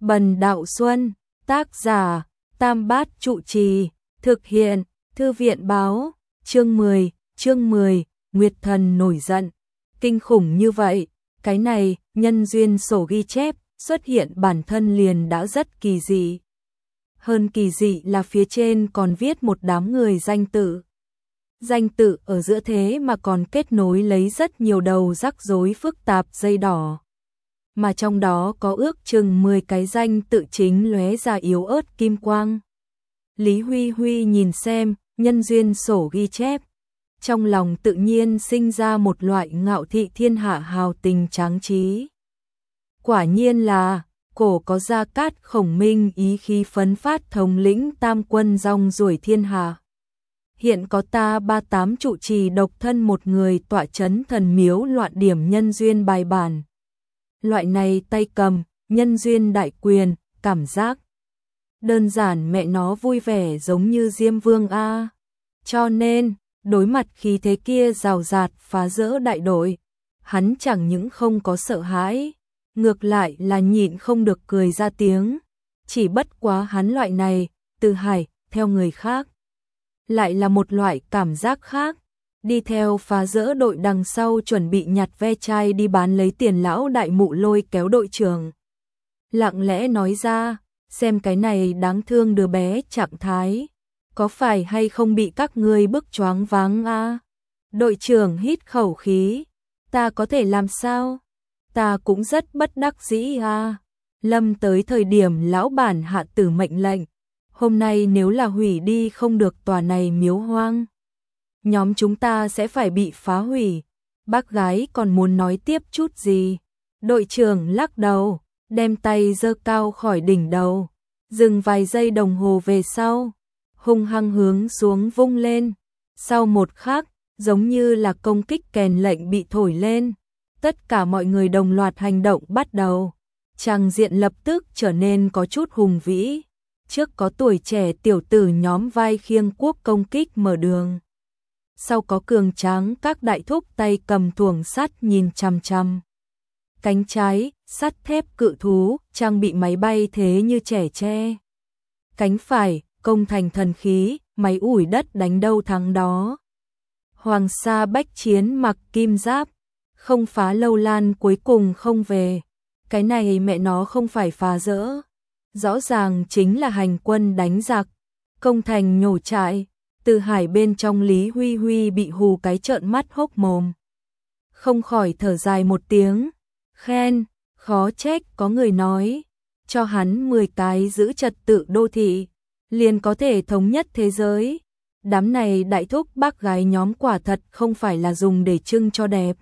Bần Đạo Xuân, tác giả, Tam Bát Trụ Trì, thực hiện, Thư viện báo, chương 10, Nguyệt Thần nổi giận. Kinh khủng như vậy, cái này, nhân duyên sổ ghi chép, xuất hiện bản thân liền đã rất kỳ dị. Hơn kỳ dị là phía trên còn viết một đám người danh tự. Danh tự ở giữa thế mà còn kết nối lấy rất nhiều đầu rắc rối phức tạp dây đỏ. Mà trong đó có ước chừng 10 cái danh tự chính lóe ra yếu ớt kim quang. Lý Huy Huy nhìn xem, nhân duyên sổ ghi chép. Trong lòng tự nhiên sinh ra một loại ngạo thị thiên hạ hào tình tráng trí. Quả nhiên là, cổ có Gia Cát Khổng Minh ý khí phấn phát thống lĩnh tam quân rong ruổi thiên hạ. Hiện có ta 38 trụ trì độc thân một người tọa chấn thần miếu loạn điểm nhân duyên bài bản. Loại này tay cầm, nhân duyên đại quyền, cảm giác. Đơn giản mẹ nó vui vẻ giống như Diêm Vương A. Cho nên, đối mặt khí thế kia rào rạt phá rỡ đại đội, hắn chẳng những không có sợ hãi, ngược lại là nhịn không được cười ra tiếng. Chỉ bất quá hắn loại này, Từ Hải, theo người khác. Lại là một loại cảm giác khác. Đi theo phá rỡ đội đằng sau chuẩn bị nhặt ve chai đi bán lấy tiền lão đại mụ lôi kéo đội trưởng. Lặng lẽ nói ra, xem cái này đáng thương đứa bé trạng thái. Có phải hay không bị các ngươi bức choáng váng a? Đội trưởng hít khẩu khí. Ta có thể làm sao? Ta cũng rất bất đắc dĩ a. Lâm tới thời điểm lão bản hạ tử mệnh lệnh. Hôm nay nếu là hủy đi không được tòa này miếu hoang, nhóm chúng ta sẽ phải bị phá hủy. Bác gái còn muốn nói tiếp chút gì? Đội trưởng lắc đầu, đem tay giơ cao khỏi đỉnh đầu, dừng vài giây đồng hồ về sau, hung hăng hướng xuống vung lên. Sau một khắc, giống như là công kích kèn lệnh bị thổi lên, tất cả mọi người đồng loạt hành động bắt đầu. Tràng diện lập tức trở nên có chút hùng vĩ. Trước có tuổi trẻ tiểu tử nhóm vai khiêng quốc công kích mở đường. Sau có cường tráng các đại thúc tay cầm thuồng sắt nhìn chằm chằm. Cánh trái, sắt thép cự thú, trang bị máy bay thế như trẻ tre. Cánh phải, công thành thần khí, máy ủi đất đánh đâu thắng đó. Hoàng sa bách chiến mặc kim giáp, không phá lâu lan cuối cùng không về. Cái này mẹ nó không phải phá rỡ. Rõ ràng chính là hành quân đánh giặc, công thành nhổ trại. Từ Hải bên trong Lý Huy Huy bị hù cái trợn mắt hốc mồm. Không khỏi thở dài một tiếng, khen, khó trách có người nói, cho hắn 10 cái giữ trật tự đô thị, liền có thể thống nhất thế giới. Đám này đại thúc bác gái nhóm quả thật không phải là dùng để trưng cho đẹp.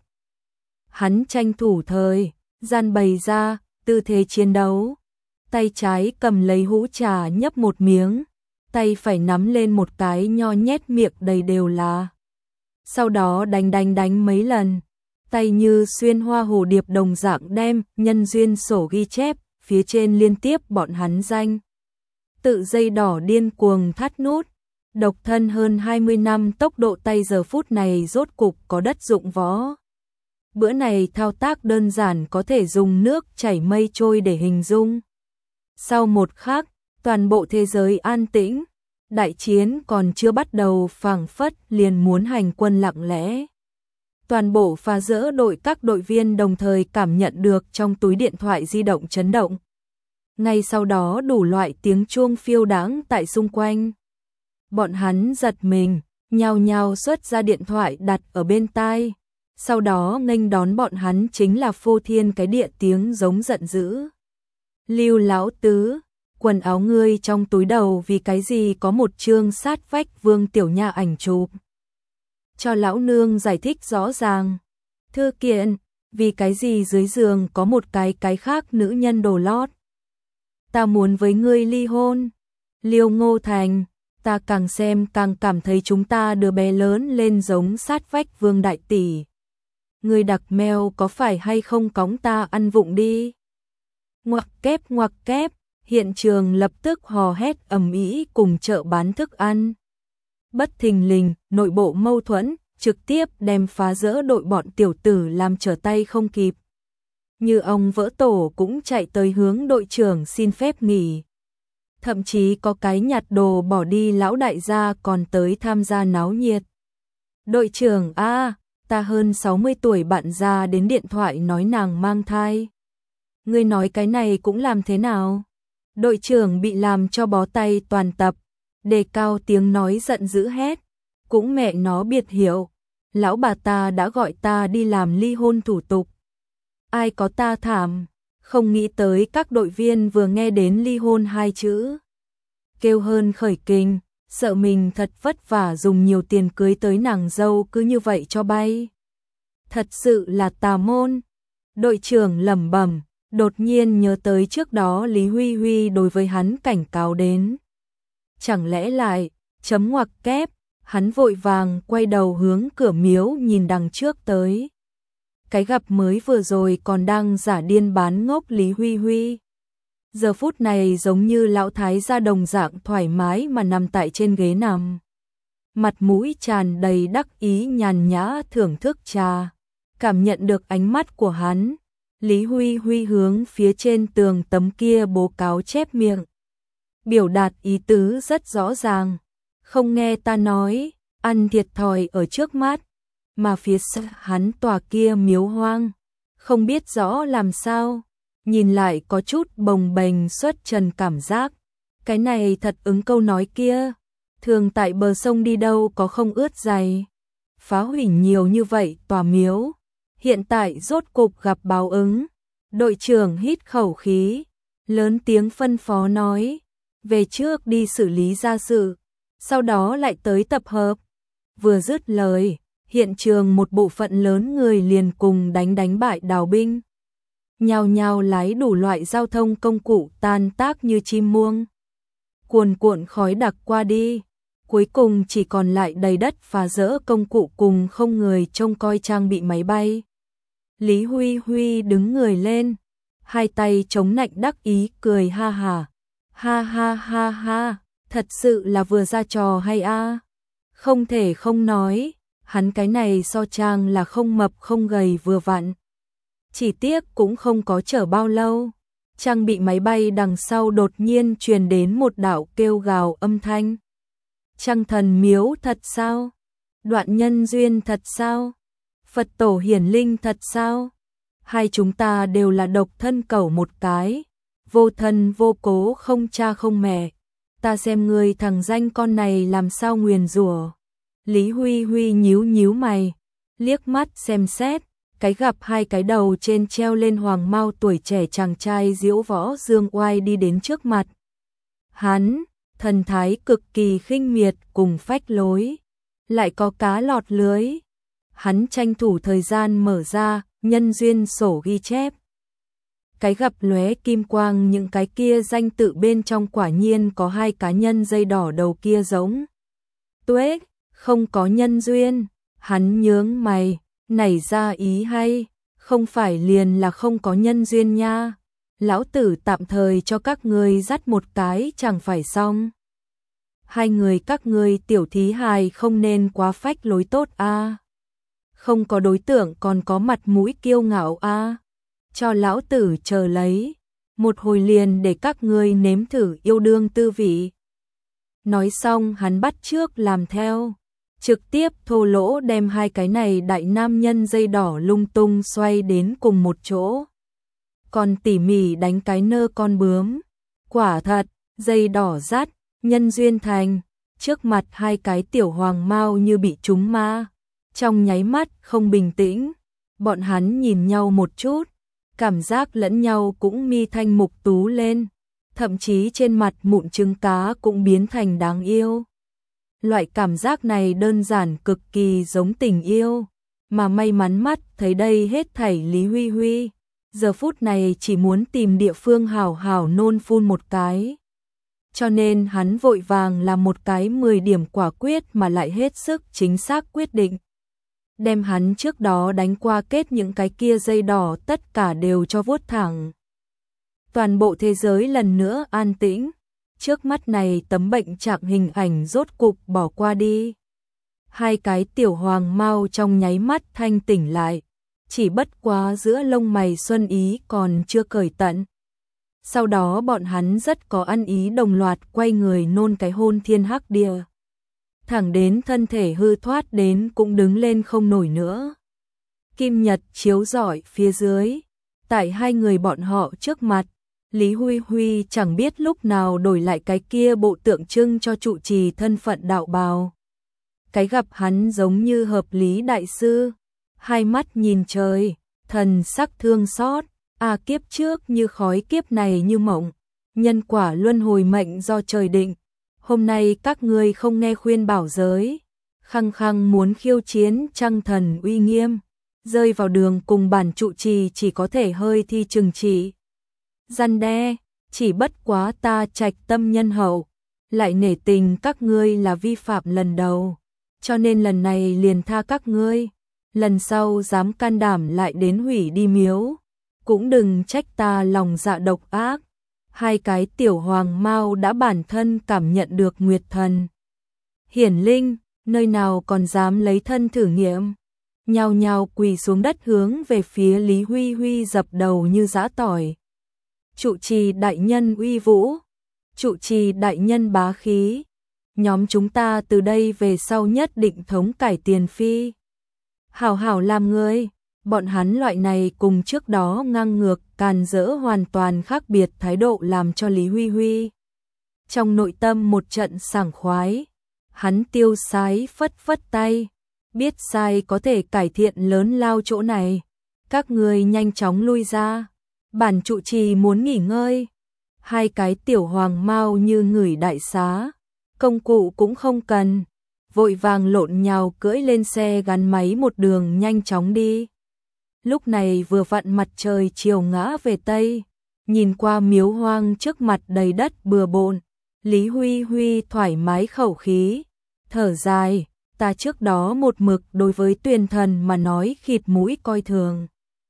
Hắn tranh thủ thời gian bày ra, tư thế chiến đấu. Tay trái cầm lấy hũ trà nhấp một miếng, tay phải nắm lên một cái nho nhét miệng đầy đều là. Sau đó đánh mấy lần, tay như xuyên hoa hồ điệp đồng dạng đem nhân duyên sổ ghi chép, phía trên liên tiếp bọn hắn danh. Tự dây đỏ điên cuồng thắt nút, độc thân hơn 20 năm tốc độ tay giờ phút này rốt cục có đất dụng võ. Bữa này thao tác đơn giản có thể dùng nước chảy mây trôi để hình dung. Sau một khắc, toàn bộ thế giới an tĩnh, đại chiến còn chưa bắt đầu phảng phất liền muốn hành quân lặng lẽ. Toàn bộ phá rỡ đội các đội viên đồng thời cảm nhận được trong túi điện thoại di động chấn động. Ngay sau đó đủ loại tiếng chuông phiêu đáng tại xung quanh. Bọn hắn giật mình, nhao nhao xuất ra điện thoại đặt ở bên tai. Sau đó nghênh đón bọn hắn chính là phô thiên cái địa tiếng giống giận dữ. Lưu lão tứ, quần áo ngươi trong túi đầu vì cái gì có một chương sát vách Vương Tiểu Nha ảnh chụp. Cho lão nương giải thích rõ ràng. Thư kiện, vì cái gì dưới giường có một cái khác nữ nhân đồ lót. Ta muốn với ngươi ly hôn. Liêu Ngô Thành, ta càng xem càng cảm thấy chúng ta đứa bé lớn lên giống sát vách Vương đại tỷ. Ngươi đặc meo có phải hay không cõng ta ăn vụng đi. Ngoặc kép, hiện trường lập tức hò hét ầm ĩ cùng chợ bán thức ăn. Bất thình lình, nội bộ mâu thuẫn, trực tiếp đem phá rỡ đội bọn tiểu tử làm trở tay không kịp. như ông vỡ tổ cũng chạy tới hướng đội trưởng xin phép nghỉ. Thậm chí có cái nhặt đồ bỏ đi lão đại gia còn tới tham gia náo nhiệt. Đội trưởng ta hơn 60 tuổi bạn già đến điện thoại nói nàng mang thai. Ngươi nói cái này cũng làm thế nào? Đội trưởng bị làm cho bó tay toàn tập, đề cao tiếng nói giận dữ hét. Cũng mẹ nó biệt hiểu, lão bà ta đã gọi ta đi làm ly hôn thủ tục. Ai có ta thảm, không nghĩ tới các đội viên vừa nghe đến ly hôn hai chữ. Kêu hơn khởi kinh, sợ mình thật vất vả dùng nhiều tiền cưới tới nàng dâu cứ như vậy cho bay. Thật sự là tà môn. Đội trưởng lẩm bẩm, đột nhiên nhớ tới trước đó Lý Huy Huy đối với hắn cảnh cáo đến. Chẳng lẽ lại, chấm ngoặc kép, hắn vội vàng quay đầu hướng cửa miếu nhìn đằng trước tới. Cái gặp mới vừa rồi còn đang giả điên bán ngốc Lý Huy Huy. Giờ phút này giống như lão thái gia đồng dạng thoải mái mà nằm tại trên ghế nằm. Mặt mũi tràn đầy đắc ý nhàn nhã thưởng thức trà. Cảm nhận được ánh mắt của hắn, Lý Huy Huy hướng phía trên tường tấm kia bố cáo chép miệng. Biểu đạt ý tứ rất rõ ràng. Không nghe ta nói, ăn thiệt thòi ở trước mắt, mà phía sau hắn tòa kia miếu hoang. Không biết rõ làm sao, nhìn lại có chút bồng bềnh xuất trần cảm giác. Cái này thật ứng câu nói kia, thường tại bờ sông đi đâu có không ướt giày. Phá hủy nhiều như vậy tòa miếu, hiện tại rốt cục gặp báo ứng. Đội trưởng hít khẩu khí, lớn tiếng phân phó nói, về trước đi xử lý gia sự, sau đó lại tới tập hợp. Vừa dứt lời, hiện trường một bộ phận lớn người liền cùng đánh bại đào binh. Nhao nhao lái đủ loại giao thông công cụ tan tác như chim muông. Cuồn cuộn khói đặc qua đi, cuối cùng chỉ còn lại đầy đất phá dỡ công cụ cùng không người trông coi trang bị máy bay. Lý Huy Huy đứng người lên, hai tay chống nạnh đắc ý cười ha ha. Ha ha ha ha, thật sự là vừa ra trò hay a. Không thể không nói, hắn cái này so trang là không mập không gầy vừa vặn. Chỉ tiếc cũng không có chở bao lâu, trang bị máy bay đằng sau đột nhiên truyền đến một đạo kêu gào âm thanh. Trăng thần miếu thật sao? Đoạn nhân duyên thật sao? Phật tổ hiển linh thật sao? Hai chúng ta đều là độc thân cẩu một cái, vô thân vô cố không cha không mẹ. Ta xem ngươi thằng danh con này làm sao nguyền rủa. Lý Huy Huy nhíu nhíu mày, liếc mắt xem xét, cái gặp hai cái đầu trên treo lên hoàng mao tuổi trẻ chàng trai diễu võ dương oai đi đến trước mặt. Hắn, thần thái cực kỳ khinh miệt cùng phách lối, lại có cá lọt lưới. Hắn tranh thủ thời gian mở ra, nhân duyên sổ ghi chép. Cái gặp lóe kim quang những cái kia danh tự bên trong quả nhiên có hai cá nhân dây đỏ đầu kia giống. Tuế, không có nhân duyên, hắn nhướng mày, nảy ra ý hay, không phải liền là không có nhân duyên nha. Lão tử tạm thời cho các ngươi dắt một cái chẳng phải xong. Hai người các ngươi tiểu thí hài không nên quá phách lối tốt a. Không có đối tượng còn có mặt mũi kiêu ngạo a. Cho lão tử chờ lấy, một hồi liền để các ngươi nếm thử yêu đương tư vị. Nói xong hắn bắt chước làm theo, trực tiếp thô lỗ đem hai cái này đại nam nhân dây đỏ lung tung xoay đến cùng một chỗ. Còn tỉ mỉ đánh cái nơ con bướm. Quả thật, dây đỏ dắt, nhân duyên thành, trước mặt hai cái tiểu hoàng mao như bị trúng ma. Trong nháy mắt không bình tĩnh, bọn hắn nhìn nhau một chút, cảm giác lẫn nhau cũng mi thanh mục tú lên, thậm chí trên mặt mụn trứng cá cũng biến thành đáng yêu. Loại cảm giác này đơn giản cực kỳ giống tình yêu, mà may mắn mắt thấy đây hết thảy Lý Huy Huy, giờ phút này chỉ muốn tìm địa phương hảo hảo nôn phun một cái. Cho nên hắn vội vàng làm một cái 10 điểm quả quyết mà lại hết sức chính xác quyết định. Đem hắn trước đó đánh qua kết những cái kia dây đỏ tất cả đều cho vuốt thẳng. Toàn bộ thế giới lần nữa an tĩnh, trước mắt này tấm bệnh trạng hình ảnh rốt cục bỏ qua đi. Hai cái tiểu hoàng mao trong nháy mắt thanh tỉnh lại, chỉ bất quá giữa lông mày xuân ý còn chưa cởi tận. Sau đó bọn hắn rất có ăn ý đồng loạt quay người nôn cái hôn thiên hắc địa. Thẳng đến thân thể hư thoát đến cũng đứng lên không nổi nữa. Kim nhật chiếu rọi phía dưới, tại hai người bọn họ trước mặt, Lý Huy Huy chẳng biết lúc nào đổi lại cái kia bộ tượng trưng cho trụ trì thân phận đạo bào. Cái gặp hắn giống như hợp lý đại sư, hai mắt nhìn trời, thần sắc thương xót, kiếp trước như khói kiếp này như mộng, nhân quả luân hồi mệnh do trời định, hôm nay các ngươi không nghe khuyên bảo giới, khăng khăng muốn khiêu chiến trăng thần uy nghiêm, rơi vào đường cùng bản trụ trì chỉ có thể hơi thi trừng trị. Răn đe, chỉ bất quá ta trạch tâm nhân hậu, lại nể tình các ngươi là vi phạm lần đầu, cho nên lần này liền tha các ngươi, lần sau dám can đảm lại đến hủy đi miếu, cũng đừng trách ta lòng dạ độc ác. Hai cái tiểu hoàng mao đã bản thân cảm nhận được nguyệt thần hiển linh, nơi nào còn dám lấy thân thử nghiệm, nhao nhao quỳ xuống đất hướng về phía Lý Huy Huy dập đầu như giã tỏi. Trụ trì đại nhân uy vũ, trụ trì đại nhân bá khí, nhóm chúng ta từ đây về sau nhất định thống cải tiền phi. Hảo hảo làm người, bọn hắn loại này cùng trước đó ngang ngược, càn rỡ hoàn toàn khác biệt thái độ làm cho Lý Huy Huy trong nội tâm một trận sảng khoái, hắn tiêu sái phất phất tay, biết sai có thể cải thiện lớn lao chỗ này, các người nhanh chóng lui ra, bản trụ trì muốn nghỉ ngơi. Hai cái tiểu hoàng mao như ngửi đại xá, công cụ cũng không cần, vội vàng lộn nhào cưỡi lên xe gắn máy một đường nhanh chóng đi. Lúc này vừa vặn mặt trời chiều ngã về Tây, nhìn qua miếu hoang trước mặt đầy đất bừa bộn, Lý Huy Huy thoải mái khẩu khí, thở dài, ta trước đó một mực đối với Tuyền Thần mà nói khịt mũi coi thường.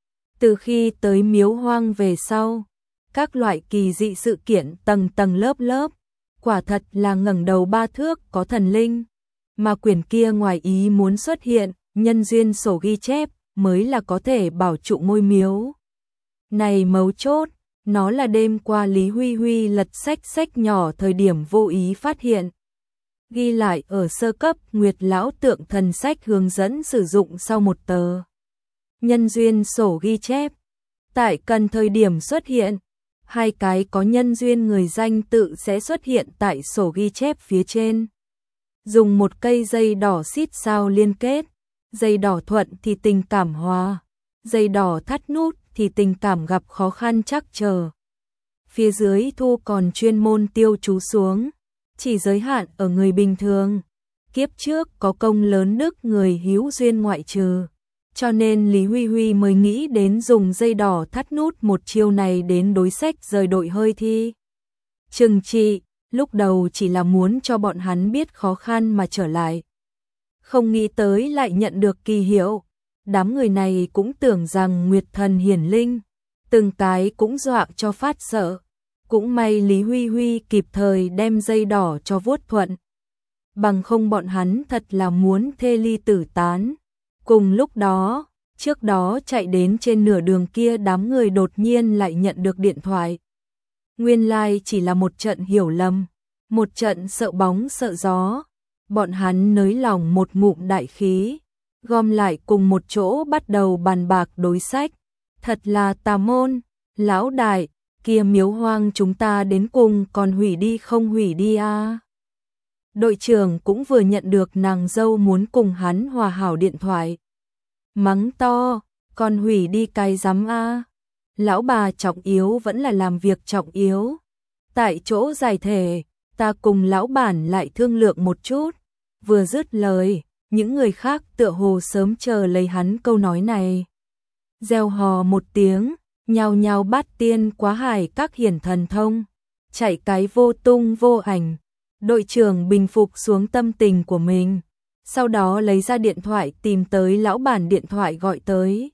Từ khi tới miếu hoang về sau, các loại kỳ dị sự kiện tầng tầng lớp lớp, quả thật là ngẩng đầu ba thước có thần linh, mà quyển kia ngoài ý muốn xuất hiện, nhân duyên sổ ghi chép mới là có thể bảo trụ ngôi miếu. Này mấu chốt, nó là đêm qua Lý Huy Huy lật sách nhỏ thời điểm vô ý phát hiện. Ghi lại ở sơ cấp Nguyệt Lão Tượng Thần sách hướng dẫn sử dụng sau một tờ. Nhân duyên sổ ghi chép. Tại cần thời điểm xuất hiện, hai cái có nhân duyên người danh tự sẽ xuất hiện tại sổ ghi chép phía trên. Dùng một cây dây đỏ xít sao liên kết, dây đỏ thuận thì tình cảm hòa, dây đỏ thắt nút thì tình cảm gặp khó khăn trắc trở. Phía dưới thu còn chuyên môn tiêu chú xuống, chỉ giới hạn ở người bình thường. Kiếp trước có công lớn đức người hữu duyên ngoại trừ, cho nên Lý Huy Huy mới nghĩ đến dùng dây đỏ thắt nút một chiêu này đến đối sách rời đội hơi thi. Trừng trị, lúc đầu chỉ là muốn cho bọn hắn biết khó khăn mà trở lại. Không nghĩ tới lại nhận được kỳ hiệu, đám người này cũng tưởng rằng Nguyệt Thần hiển linh, từng cái cũng dọa cho phát sợ. Cũng may Lý Huy Huy kịp thời đem dây đỏ cho vuốt thuận. Bằng không bọn hắn thật là muốn thê ly tử tán. Cùng lúc đó, trước đó chạy đến trên nửa đường kia đám người đột nhiên lại nhận được điện thoại. Nguyên lai chỉ là một trận hiểu lầm, một trận sợ bóng sợ gió. Bọn hắn nới lòng một ngụm đại khí, gom lại cùng một chỗ bắt đầu bàn bạc đối sách. Thật là tà môn, lão đại, kia miếu hoang chúng ta đến cùng còn hủy đi không hủy đi à? Đội trưởng cũng vừa nhận được nàng dâu muốn cùng hắn hòa hảo điện thoại. Mắng to, còn hủy đi cái rắm à? Lão bà trọng yếu vẫn là làm việc trọng yếu. Tại chỗ giải thể, ta cùng lão bản lại thương lượng một chút. Vừa dứt lời, những người khác tựa hồ sớm chờ lấy hắn câu nói này. Reo hò một tiếng, nhao nhao bát tiên quá hải các hiển thần thông, chạy cái vô tung vô ảnh. Đội trưởng bình phục xuống tâm tình của mình, sau đó lấy ra điện thoại tìm tới lão bản điện thoại gọi tới.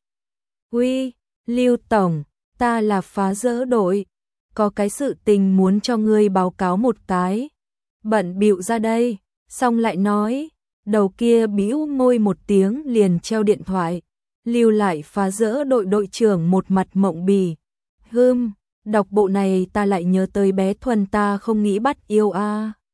Uy, Lưu Tổng, ta là phá dỡ đội, có cái sự tình muốn cho ngươi báo cáo một cái. Bận bịu ra đây, xong lại nói, đầu kia bĩu môi một tiếng liền treo điện thoại. Lưu lại phá rỡ đội trưởng một mặt mộng bì. Đọc bộ này ta lại nhớ tới bé Thuần ta không nghĩ bắt yêu a.